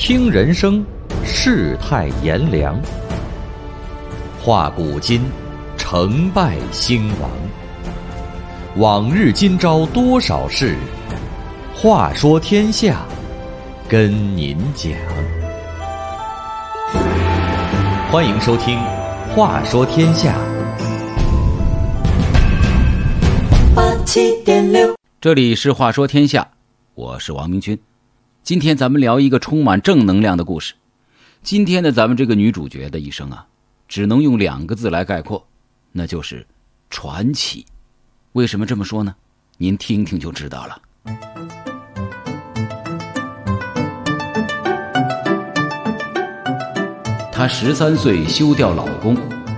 听人生，世态炎凉，话古今，成败兴亡。往日今朝多少事，话说天下，跟您讲。欢迎收听《话说天下》。 87.6，这里是话说天下，我是王明军。今天咱们聊一个充满正能量的故事。今天的咱们这个女主角的一生啊，只能用2个字来概括，那就是传奇。为什么这么说呢？您听听就知道了。她13岁休掉老公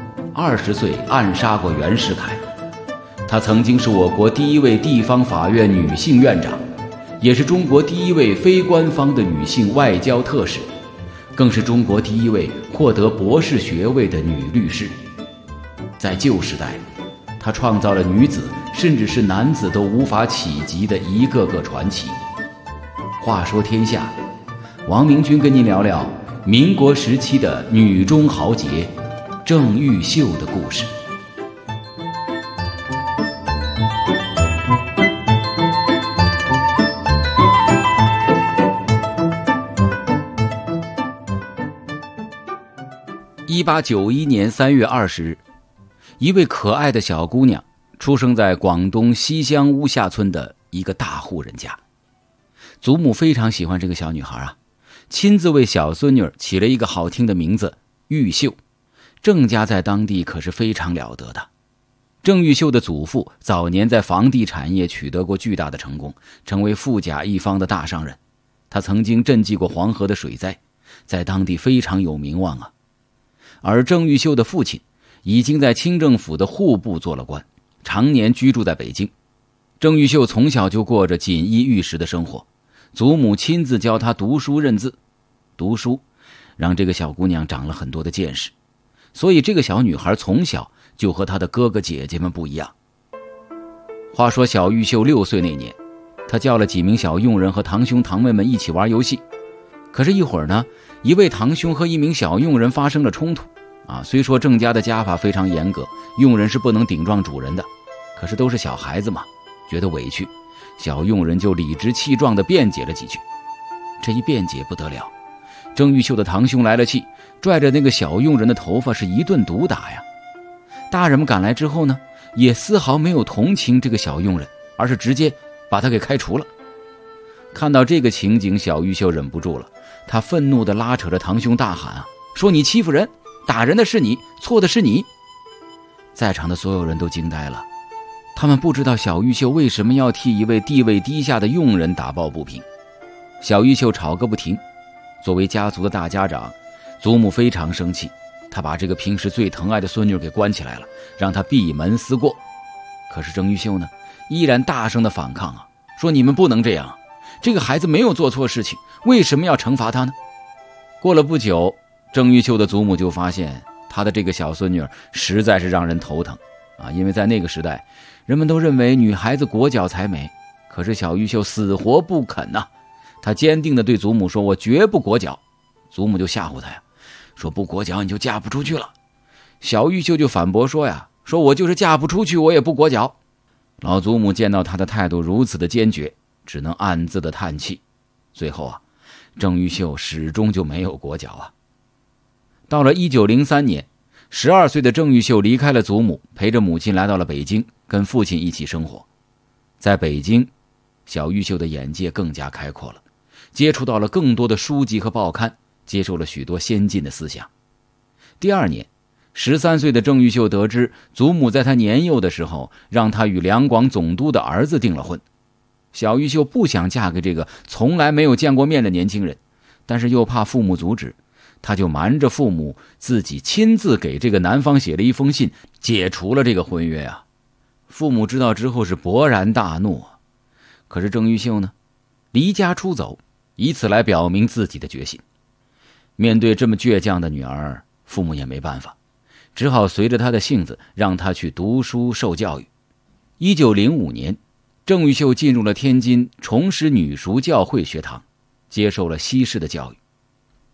，20岁暗杀过袁世凯。她曾经是我国第一位地方法院女性院长，也是中国第一位非官方的女性外交特使，更是中国第一位获得博士学位的女律师。在旧时代，她创造了女子甚至是男子都无法企及的一个个传奇。话说天下，王明军跟您聊聊民国时期的女中豪杰郑玉秀的故事。1891年3月20日，一位可爱的小姑娘出生在广东西乡乌下村的一个大户人家。祖母非常喜欢这个小女孩啊，亲自为小孙女起了一个好听的名字玉秀。郑家在当地可是非常了得的。郑玉秀的祖父早年在房地产业取得过巨大的成功，成为富甲一方的大商人。他曾经赈济过黄河的水灾，在当地非常有名望啊。而郑玉秀的父亲已经在清政府的户部做了官，常年居住在北京。郑玉秀从小就过着锦衣玉食的生活，祖母亲自教她读书认字。读书让这个小姑娘长了很多的见识，所以这个小女孩从小就和她的哥哥姐姐们不一样。话说小玉秀6岁那年，她叫了几名小佣人和堂兄堂妹们一起玩游戏。可是一会儿呢，一位堂兄和一名小佣人发生了冲突虽说郑家的家法非常严格，佣人是不能顶撞主人的，可是都是小孩子嘛，觉得委屈，小佣人就理直气壮地辩解了几句。这一辩解不得了，郑玉秀的堂兄来了气，拽着那个小佣人的头发是一顿毒打呀。大人们赶来之后呢，也丝毫没有同情这个小佣人，而是直接把他给开除了。看到这个情景，小玉秀忍不住了，他愤怒地拉扯着堂兄大喊说你欺负人，打人的是你，错的是你。在场的所有人都惊呆了，他们不知道小玉秀为什么要替一位地位低下的佣人打抱不平。小玉秀吵个不停，作为家族的大家长，祖母非常生气，她把这个平时最疼爱的孙女给关起来了，让她闭门思过。可是郑玉秀呢，依然大声地反抗说你们不能这样，这个孩子没有做错事情，为什么要惩罚他呢？过了不久，郑玉秀的祖母就发现她的这个小孙女实在是让人头疼因为在那个时代，人们都认为女孩子裹脚才美，可是小玉秀死活不肯她坚定地对祖母说我绝不裹脚。祖母就吓唬她说不裹脚你就嫁不出去了。小玉秀就反驳说我就是嫁不出去我也不裹脚。老祖母见到她的态度如此的坚决，只能暗自的叹气。最后郑玉秀始终就没有裹脚到了1903年，12岁的郑玉秀离开了祖母，陪着母亲来到了北京，跟父亲一起生活。在北京，小玉秀的眼界更加开阔了，接触到了更多的书籍和报刊，接受了许多先进的思想。第2年，13岁的郑玉秀得知祖母在她年幼的时候让她与两广总督的儿子订了婚。小玉秀不想嫁给这个从来没有见过面的年轻人，但是又怕父母阻止，她就瞒着父母，自己亲自给这个男方写了一封信，解除了这个婚约父母知道之后是勃然大怒可是郑玉秀呢，离家出走，以此来表明自己的决心。面对这么倔强的女儿，父母也没办法，只好随着她的性子，让她去读书受教育。1905年，郑玉秀进入了天津崇实女塾教会学堂，接受了西式的教育。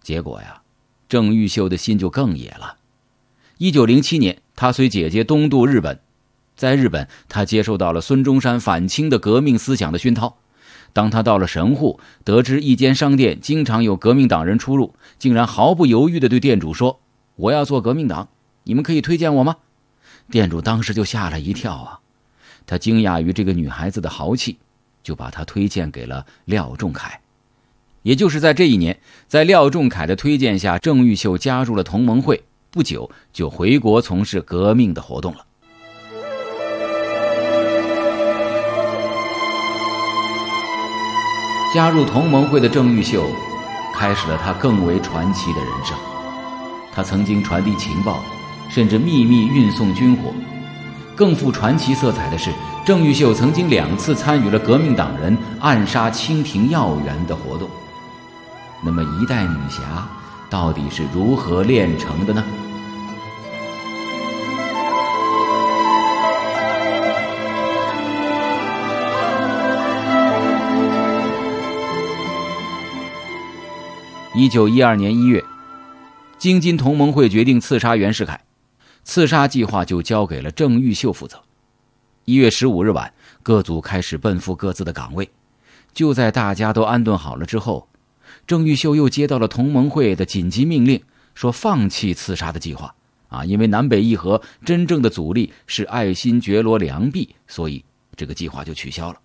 结果呀，郑玉秀的心就更野了。1907年，他随姐姐东渡日本，在日本，他接受到了孙中山反清的革命思想的熏陶。当他到了神户，得知一间商店经常有革命党人出入，竟然毫不犹豫地对店主说：“我要做革命党，你们可以推荐我吗？”店主当时就吓了一跳啊，他惊讶于这个女孩子的豪气，就把她推荐给了廖仲恺。也就是在这一年，在廖仲恺的推荐下，郑玉秀加入了同盟会，不久就回国从事革命的活动了。加入同盟会的郑玉秀开始了他更为传奇的人生。他曾经传递情报，甚至秘密运送军火。更富传奇色彩的是，郑玉秀曾经2次参与了革命党人暗杀清廷要员的活动。那么一代女侠到底是如何炼成的呢？1912年1月，京津同盟会决定刺杀袁世凯，刺杀计划就交给了郑玉秀负责。1月15日晚，各组开始奔赴各自的岗位。就在大家都安顿好了之后，郑玉秀又接到了同盟会的紧急命令，说放弃刺杀的计划因为南北议和真正的阻力是爱新觉罗良弼，所以这个计划就取消了。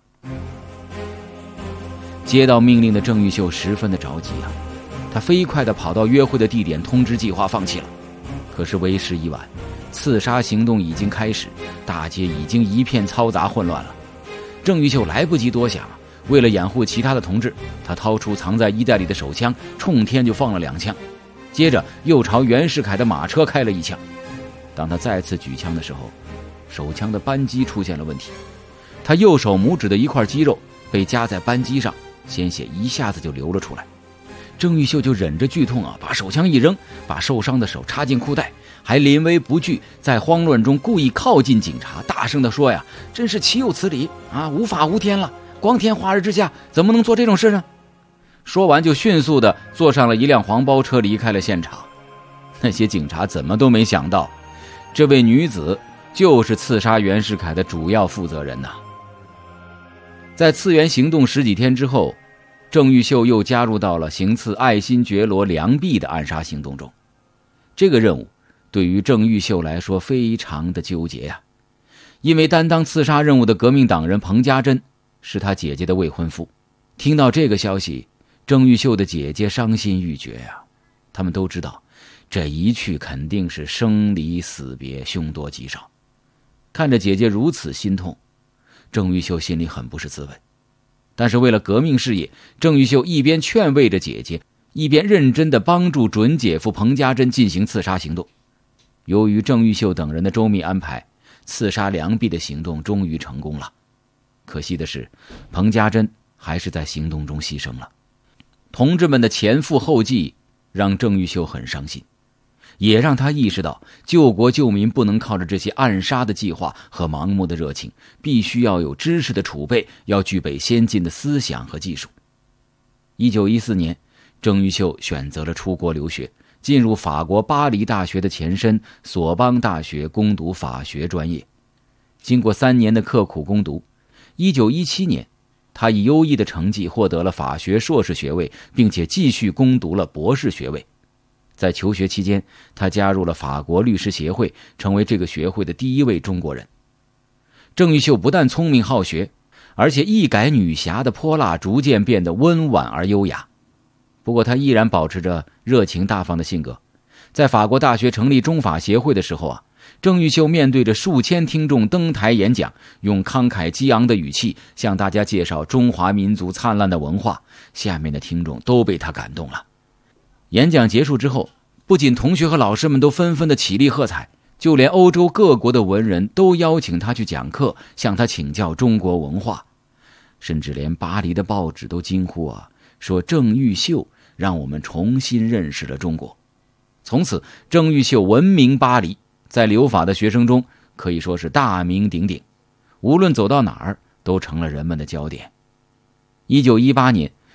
接到命令的郑玉秀十分的着急他飞快地跑到约会的地点通知计划放弃了。可是为时已晚，刺杀行动已经开始，大街已经一片嘈杂混乱了。郑玉秀来不及多想，为了掩护其他的同志，他掏出藏在衣袋里的手枪，冲天就放了2枪，接着又朝袁世凯的马车开了1枪。当他再次举枪的时候，手枪的扳机出现了问题，他右手拇指的一块肌肉被夹在扳机上，鲜血一下子就流了出来。郑玉秀就忍着剧痛把手枪一扔，把受伤的手插进裤袋，还临危不惧，在慌乱中故意靠近警察，大声地说呀：“真是岂有此理无法无天了，光天化日之下怎么能做这种事呢？”说完就迅速地坐上了一辆黄包车离开了现场。那些警察怎么都没想到，这位女子就是刺杀袁世凯的主要负责人在刺袁行动10几天之后，郑玉秀又加入到了行刺爱新觉罗良弼的暗杀行动中。这个任务对于郑玉秀来说非常的纠结因为担当刺杀任务的革命党人彭家珍是他姐姐的未婚夫。听到这个消息，郑玉秀的姐姐伤心欲绝他们都知道这一去肯定是生离死别，凶多吉少。看着姐姐如此心痛，郑玉秀心里很不是滋味。但是为了革命事业，郑玉秀一边劝慰着姐姐，一边认真地帮助准姐夫彭家珍进行刺杀行动。由于郑玉秀等人的周密安排，刺杀良弼的行动终于成功了。可惜的是，彭家珍还是在行动中牺牲了。同志们的前赴后继让郑玉秀很伤心，也让他意识到救国救民不能靠着这些暗杀的计划和盲目的热情，必须要有知识的储备，要具备先进的思想和技术。1914年，郑玉秀选择了出国留学，进入法国巴黎大学的前身索邦大学攻读法学专业。经过3年的刻苦攻读，1917年他以优异的成绩获得了法学硕士学位，并且继续攻读了博士学位。在求学期间，他加入了法国律师协会，成为这个学会的第1位中国人。郑玉秀不但聪明好学，而且一改女侠的泼辣，逐渐变得温婉而优雅。不过他依然保持着热情大方的性格。在法国大学成立中法协会的时候郑玉秀面对着数千听众登台演讲，用慷慨激昂的语气向大家介绍中华民族灿烂的文化，下面的听众都被他感动了。演讲结束之后，不仅同学和老师们都纷纷的起立喝彩，就连欧洲各国的文人都邀请他去讲课，向他请教中国文化。甚至连巴黎的报纸都惊呼说郑玉秀让我们重新认识了中国。从此郑玉秀闻名巴黎，在留法的学生中可以说是大名鼎鼎，无论走到哪儿都成了人们的焦点。1918年，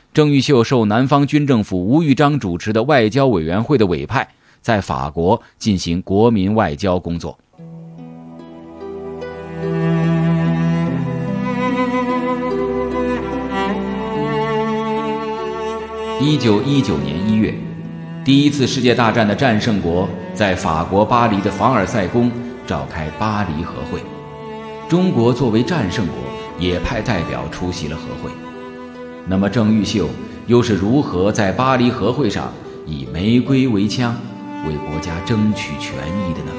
郑玉秀受南方军政府吴玉章主持的外交委员会的委派，在法国进行国民外交工作。1919年1月，第一次世界大战的战胜国在法国巴黎的凡尔赛宫召开巴黎和会，中国作为战胜国也派代表出席了和会。那么郑玉秀又是如何在巴黎和会上以玫瑰为枪，为国家争取权益的呢？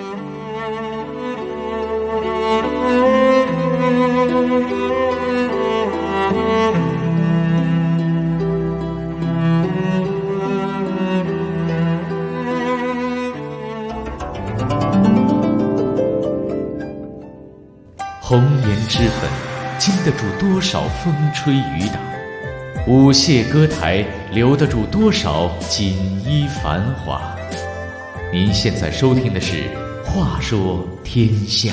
红颜脂粉，经得住多少风吹雨打；舞榭歌台，留得住多少锦衣繁华。您现在收听的是《话说天下》。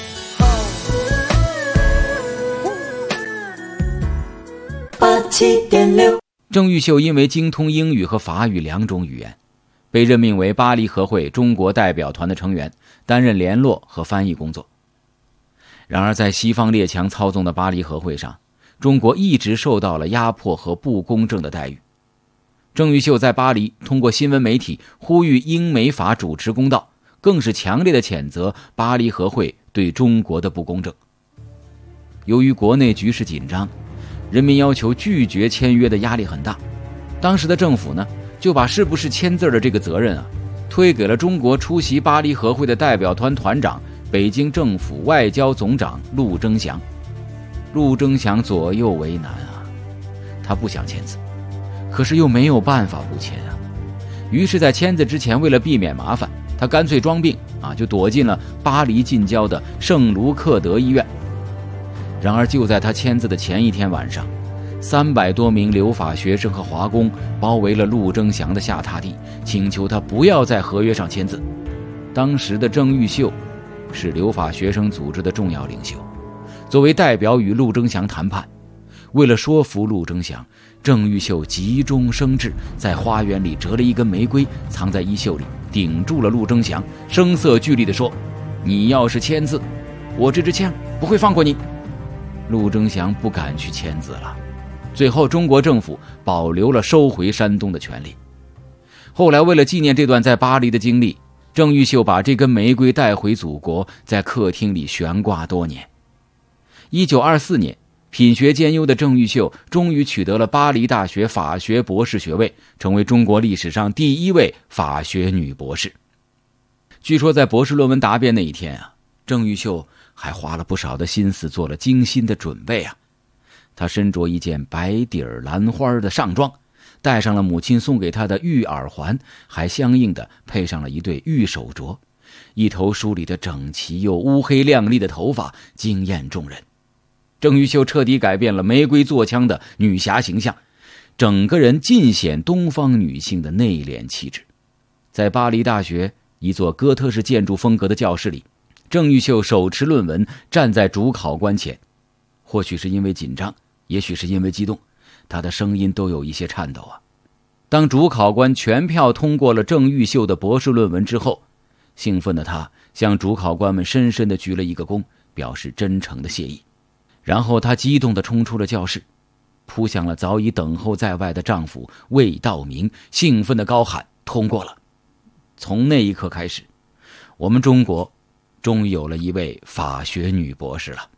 87.6。 郑玉秀因为精通英语和法语2种语言，被任命为巴黎和会中国代表团的成员，担任联络和翻译工作。然而在西方列强操纵的巴黎和会上，中国一直受到了压迫和不公正的待遇。郑玉秀在巴黎通过新闻媒体呼吁英美法主持公道，更是强烈的谴责巴黎和会对中国的不公正。由于国内局势紧张，人民要求拒绝签约的压力很大，当时的政府呢，就把是不是签字的这个责任推给了中国出席巴黎和会的代表团团长、北京政府外交总长陆征祥。陆征祥左右为难他不想签字，可是又没有办法不签于是在签字之前，为了避免麻烦，他干脆装病就躲进了巴黎近郊的圣卢克德医院。然而就在他签字的前一天晚上，300多名留法学生和华工包围了陆征祥的下榻地，请求他不要在合约上签字。当时的郑玉秀是留法学生组织的重要领袖，作为代表与陆征祥谈判。为了说服陆征祥，郑玉秀急中生智，在花园里折了一根玫瑰，藏在衣袖里，顶住了陆征祥，声色俱厉地说：“你要是签字，我这支枪不会放过你。”陆征祥不敢去签字了。最后中国政府保留了收回山东的权利。后来为了纪念这段在巴黎的经历，郑玉秀把这根玫瑰带回祖国，在客厅里悬挂多年。1924年，品学兼优的郑玉秀终于取得了巴黎大学法学博士学位，成为中国历史上第一位法学女博士。据说在博士论文答辩那一天郑玉秀还花了不少的心思，做了精心的准备她身着一件白底蓝花的上装，戴上了母亲送给她的玉耳环，还相应的配上了一对玉手镯，一头梳理得整齐又乌黑亮丽的头发惊艳众人。郑玉秀彻底改变了玫瑰做枪的女侠形象，整个人尽显东方女性的内敛气质。在巴黎大学一座哥特式建筑风格的教室里，郑玉秀手持论文站在主考官前，或许是因为紧张，也许是因为激动，她的声音都有一些颤抖当主考官全票通过了郑玉秀的博士论文之后，兴奋的她向主考官们深深地鞠了一个躬，表示真诚的谢意。然后她激动地冲出了教室，扑向了早已等候在外的丈夫魏道明，兴奋地高喊：“通过了！”从那一刻开始，我们中国终于有了一位法学女博士了。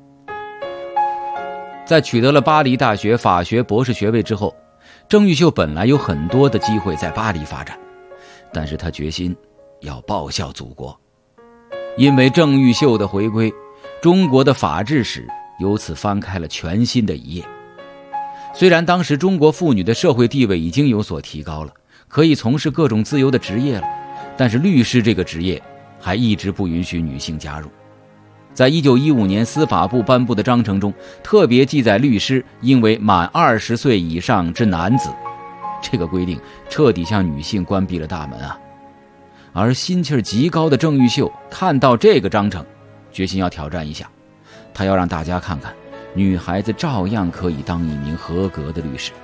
在取得了巴黎大学法学博士学位之后，郑玉秀本来有很多的机会在巴黎发展，但是她决心要报效祖国。因为郑玉秀的回归，中国的法治史由此翻开了全新的一页。虽然当时中国妇女的社会地位已经有所提高了，可以从事各种自由的职业了，但是律师这个职业还一直不允许女性加入。在1915年司法部颁布的章程中，特别记载律师应为满20岁以上之男子，这个规定彻底向女性关闭了大门而心气儿极高的郑玉秀看到这个章程，决心要挑战一下，她要让大家看看女孩子照样可以当一名合格的律师。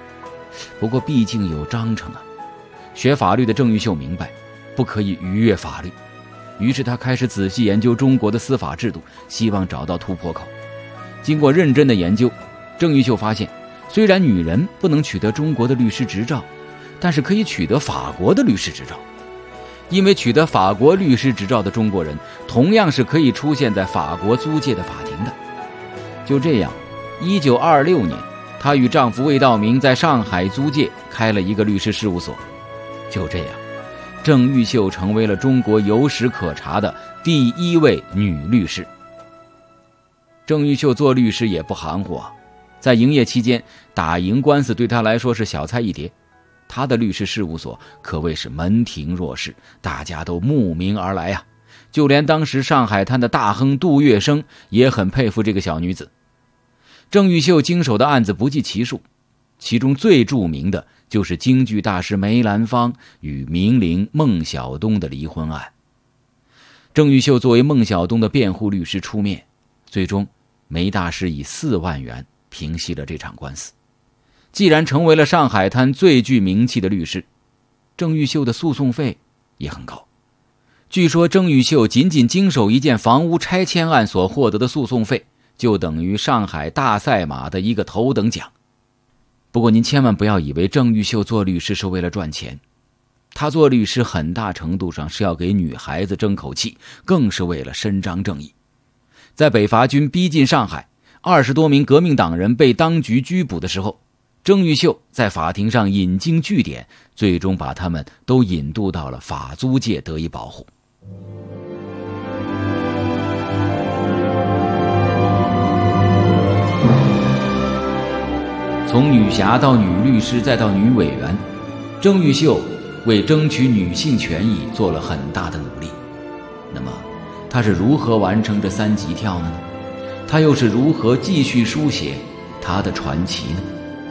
不过毕竟有章程啊。学法律的郑玉秀明白，不可以逾越法律，于是他开始仔细研究中国的司法制度，希望找到突破口。经过认真的研究，郑玉秀发现，虽然女人不能取得中国的律师执照，但是可以取得法国的律师执照。因为取得法国律师执照的中国人，同样是可以出现在法国租界的法庭的。就这样，1926年，她与丈夫魏道明在上海租界开了一个律师事务所。就这样，郑玉秀成为了中国有史可查的第1位女律师。郑玉秀做律师也不含糊啊，在营业期间，打赢官司对她来说是小菜一碟。她的律师事务所可谓是门庭若市，大家都慕名而来啊。就连当时上海滩的大亨杜月笙也很佩服这个小女子。郑玉秀经手的案子不计其数，其中最著名的就是京剧大师梅兰芳与名伶孟小冬的离婚案。郑玉秀作为孟小冬的辩护律师出面，最终梅大师以4万元平息了这场官司。既然成为了上海滩最具名气的律师，郑玉秀的诉讼费也很高。据说郑玉秀仅仅经手一件房屋拆迁案所获得的诉讼费，就等于上海大赛马的一个头等奖。不过您千万不要以为郑玉秀做律师是为了赚钱，她做律师很大程度上是要给女孩子争口气，更是为了伸张正义。在北伐军逼近上海，20多名革命党人被当局拘捕的时候，郑玉秀在法庭上引经据典，最终把他们都引渡到了法租界得以保护。从女侠到女律师再到女委员，郑玉秀为争取女性权益做了很大的努力。那么她是如何完成这3级跳呢？她又是如何继续书写她的传奇呢？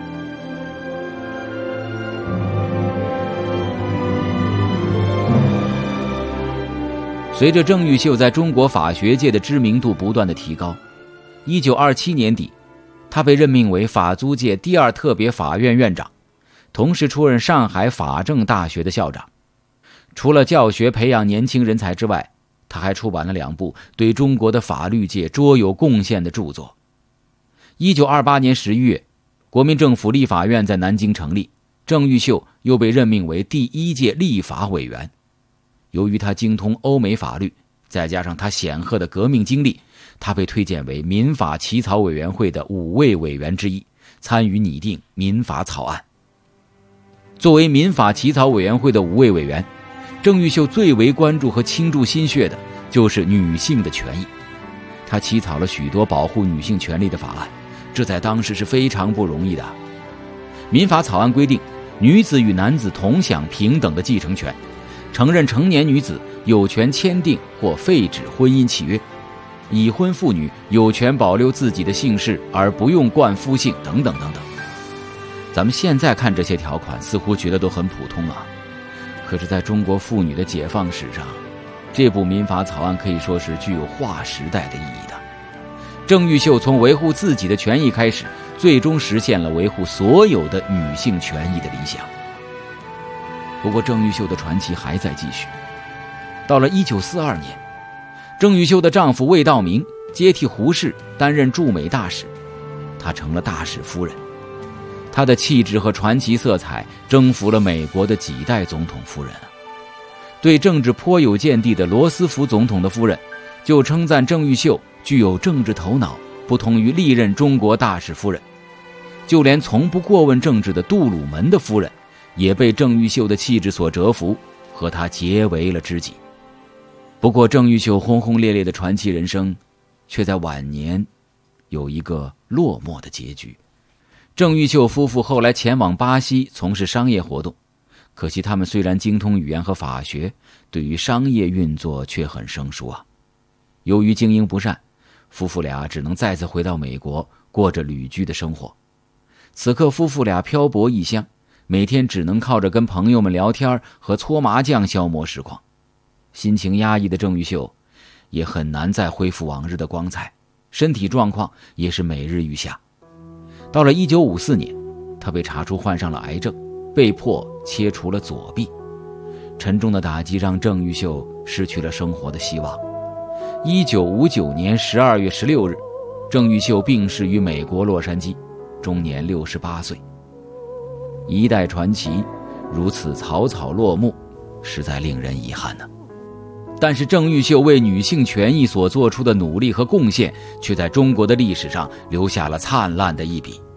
随着郑玉秀在中国法学界的知名度不断的提高，1927年底，他被任命为法租界第2特别法院院长，同时出任上海法政大学的校长。除了教学培养年轻人才之外，他还出版了2部对中国的法律界卓有贡献的著作。1928年11月，国民政府立法院在南京成立，郑玉秀又被任命为第1届立法委员。由于他精通欧美法律，再加上他显赫的革命经历，他被推荐为民法起草委员会的5位委员之一，参与拟定民法草案。作为民法起草委员会的5位委员，郑玉秀最为关注和倾注心血的就是女性的权益。他起草了许多保护女性权利的法案，这在当时是非常不容易的。民法草案规定，女子与男子同享平等的继承权，承认成年女子有权签订或废止婚姻契约，已婚妇女有权保留自己的姓氏而不用冠夫姓，等等等等。咱们现在看这些条款似乎觉得都很普通啊，可是在中国妇女的解放史上，这部民法草案可以说是具有划时代的意义的。郑玉秀从维护自己的权益开始，最终实现了维护所有的女性权益的理想。不过郑玉秀的传奇还在继续。到了1942年，郑玉秀的丈夫魏道明接替胡适担任驻美大使，她成了大使夫人。她的气质和传奇色彩征服了美国的几代总统夫人啊。对政治颇有见地的罗斯福总统的夫人就称赞郑玉秀具有政治头脑，不同于历任中国大使夫人。就连从不过问政治的杜鲁门的夫人也被郑玉秀的气质所折服，和她结为了知己。不过郑玉秀轰轰烈烈的传奇人生却在晚年有一个落寞的结局。郑玉秀夫妇后来前往巴西从事商业活动，可惜他们虽然精通语言和法学，对于商业运作却很生疏啊。由于经营不善，夫妇俩只能再次回到美国，过着旅居的生活。此刻夫妇俩漂泊异乡，每天只能靠着跟朋友们聊天和搓麻将消磨时光。心情压抑的郑玉秀也很难再恢复往日的光彩，身体状况也是每日愈下。到了1954年， 他被查出患上了癌症，被迫切除了左臂。沉重的打击让郑玉秀失去了生活的希望。1959年12月16日，郑玉秀病逝于美国洛杉矶，终年68岁。一代传奇如此草草落幕，实在令人遗憾呢。但是郑玉秀为女性权益所做出的努力和贡献，却在中国的历史上留下了灿烂的一笔。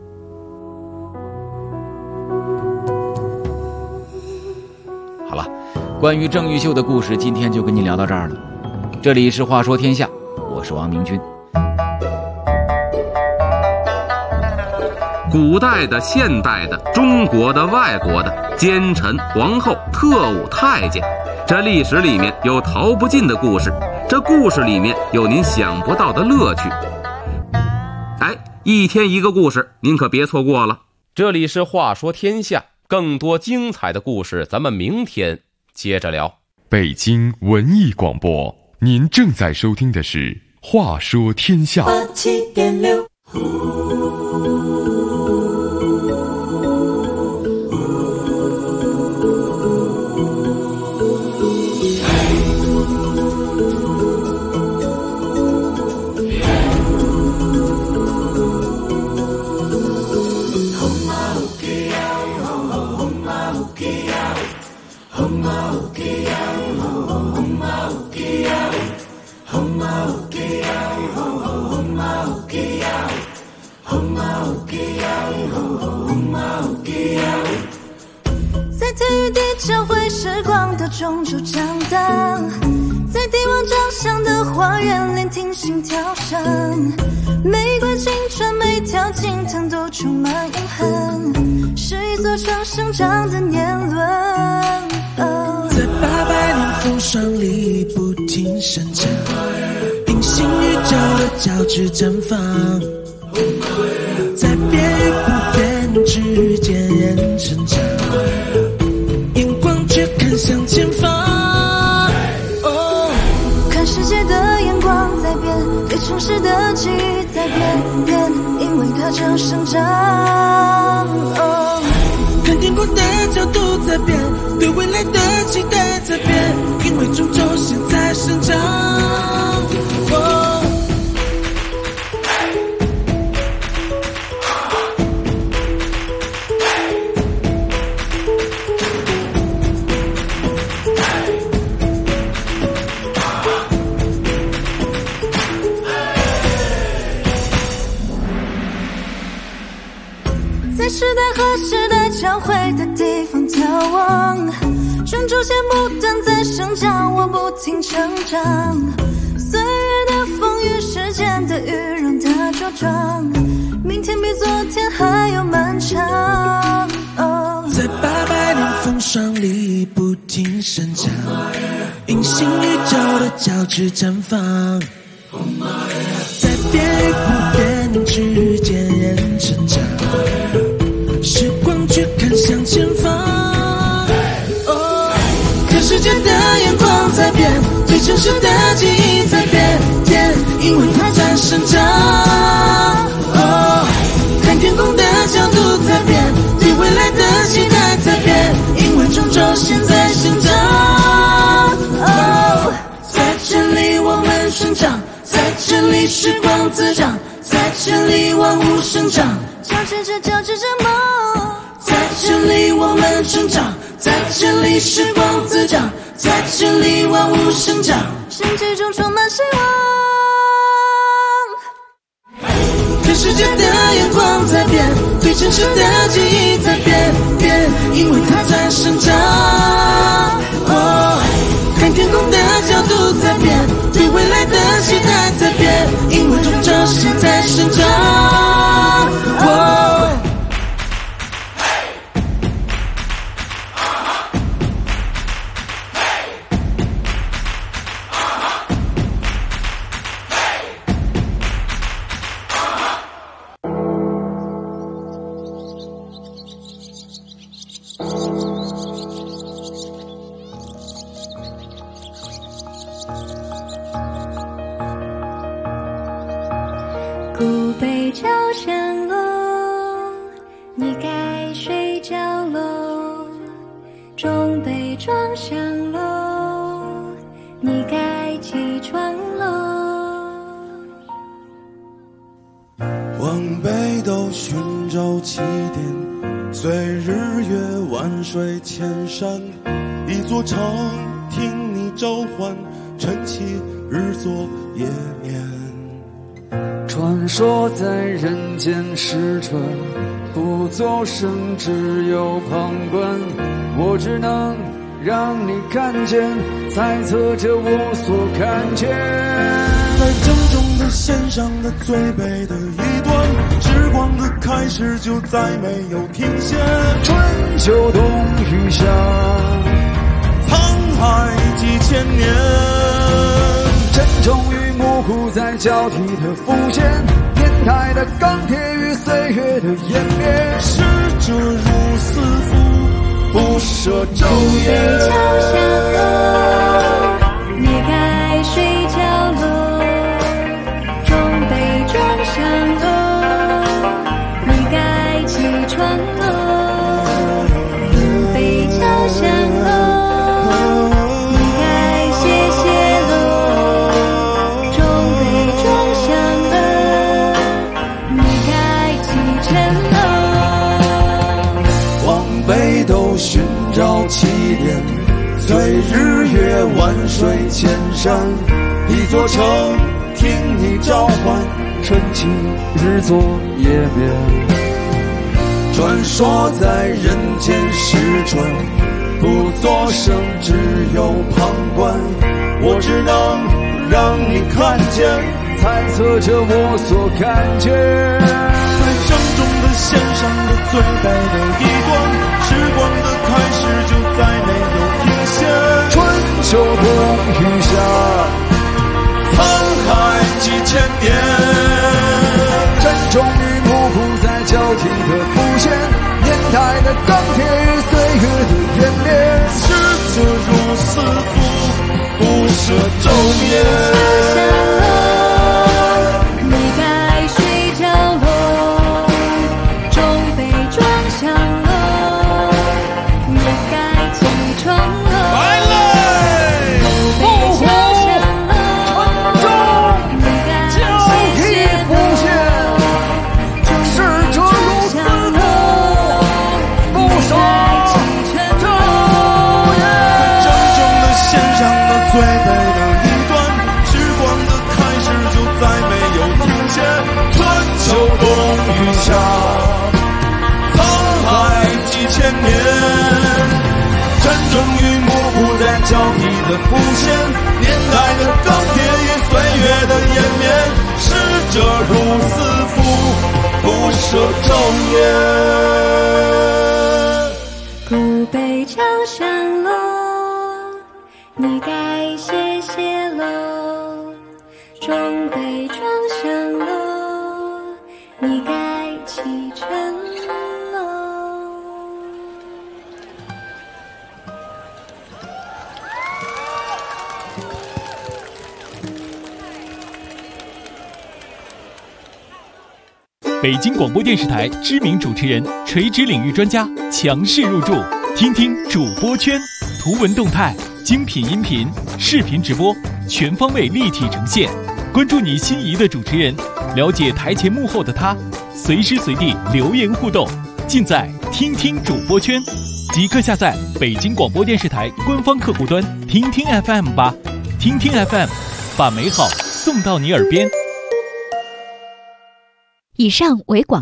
好了，关于郑玉秀的故事，今天就跟您聊到这儿了。这里是话说天下，我是王明君。 古代的、现代的、中国的、外国的，奸臣、皇后、特务、太监，这历史里面有逃不尽的故事，这故事里面有您想不到的乐趣。一天一个故事，您可别错过了。这里是话说天下，更多精彩的故事咱们明天接着聊。 北京文艺广播，您正在收听的是话说天下。 87.6 在体育地教会时光的钟就长大，在帝王长相的花园聆听心跳声，每块青春每条惊腾都充满永恒，是一座城生长的年轮。 在800年风霜里不停生长，平行宇宙的交织绽放，在变与不变之间人成长，眼光却看向前方。 看世界的眼光在变，对城市的记忆在变，因为它正生长。 看天空的角度在变，对未来的期待在变，因为终究现在生长。 在时代和时代交汇的地方眺望，种出现不断在生长，我不停成长。岁月的风雨，时间的雨，让它茁壮，明天比昨天还要漫长。 在800年风霜里不停生长，平行宇宙的交织绽放，在变与不变之间人成长，时光却看向前方。看世界的眼光在变，对城市的记忆在变，因为它在生长。看天空的角度在变，对未来的期待在变，因为终究现在生长。在这里我们生长，在这里时光滋长，在这里万物生长， 交织着梦。 在这里我们成长，在这里时光滋长，在这里万物生长， 身体中充满希望。 看世界的眼光在变，对城市的记忆在变，因为它在生长。看天空的角度在变，对未来的期待在变，因为终究现在生长。 古北朝往北斗寻找起点，随日月万水千山，一座城听你召唤，晨起日作夜眠。 传说在人间失传，不作声，只有旁观。我只能让你看见，猜测着我所看见。 在正中的线上的最北的一端，时光的开始就再没有停歇。 春秋冬雨夏， 沧海几千年， 真终于模糊在交替的浮现，年代的钢铁与岁月的湮灭。 逝者如斯夫，不舍昼夜。 桥下落，灭开水角落，中北庄上落，你该起床落，古北桥上落，你该谢谢落，中北庄上落，你该启程落。 往北斗寻找起点，随日月万水千山，一座城听你召唤， 晨起日作夜眠。 传说在人间失传，不作声，只有旁观。我只能让你看见， 猜测着我所看见。 在正中的线上的最北的一端，时光的开始就再没有停歇。 春秋冬雨夏， 沧海几千年， 真终于模糊在交替的浮现，年代的钢铁与岁月的湮灭。 逝者如斯夫，不舍昼夜。 你该睡觉落，中北庄上落，你该起床落。 来嘞！ 北桥上落，你该谢谢落，中北庄上落，你该启程落。 正中的线上的最北的一端，时光的开始就再没有停歇。春秋冬雨夏，沧海几千年，真终于模糊在交替的浮现，年代的钢铁与岁月的湮灭。逝者如斯夫，不舍昼夜。 古北桥上落，你该谢谢落，中北庄上落，你该启程落。 北京广播电视台知名主持人、垂直领域专家强势入驻，听听主播圈，图文动态、精品音频、视频直播，全方位立体呈现。关注你心仪的主持人，了解台前幕后的他，随时随地留言互动，尽在听听主播圈。即刻下载北京广播电视台官方客户端听听 FM 吧，听听 FM， 把美好送到你耳边。 以上为广